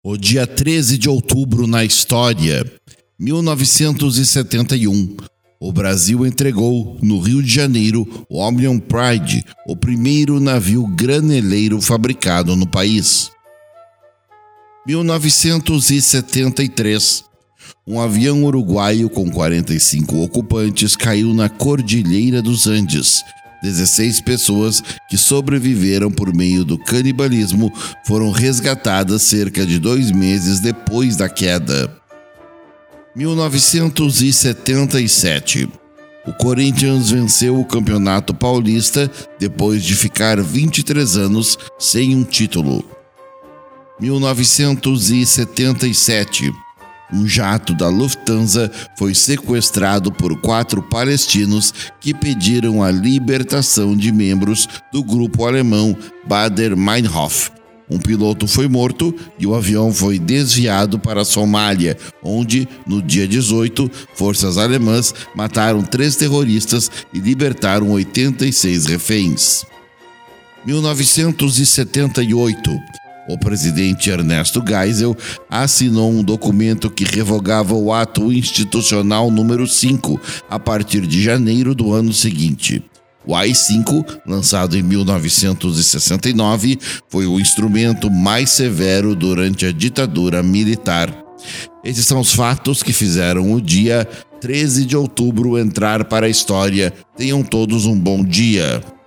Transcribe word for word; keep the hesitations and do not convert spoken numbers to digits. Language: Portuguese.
O dia treze de outubro na história, mil novecentos e setenta e um, o Brasil entregou, no Rio de Janeiro, o Omnium Pride, o primeiro navio graneleiro fabricado no país. mil novecentos e setenta e três, um avião uruguaio com quarenta e cinco ocupantes caiu na Cordilheira dos Andes. dezesseis pessoas que sobreviveram por meio do canibalismo foram resgatadas cerca de dois meses depois da queda. mil novecentos e setenta e sete. O Corinthians venceu o Campeonato Paulista depois de ficar vinte e três anos sem um título. mil novecentos e setenta e sete. Um jato da Lufthansa foi sequestrado por quatro palestinos que pediram a libertação de membros do grupo alemão Baader-Meinhof. Um piloto foi morto e o avião foi desviado para a Somália, onde, no dia dezoito, forças alemãs mataram três terroristas e libertaram oitenta e seis reféns. mil novecentos e setenta e oito. O presidente Ernesto Geisel assinou um documento que revogava o ato institucional número cinco a partir de janeiro do ano seguinte. O A I cinco, lançado em mil novecentos e sessenta e nove, foi o instrumento mais severo durante a ditadura militar. Esses são os fatos que fizeram o dia treze de outubro entrar para a história. Tenham todos um bom dia.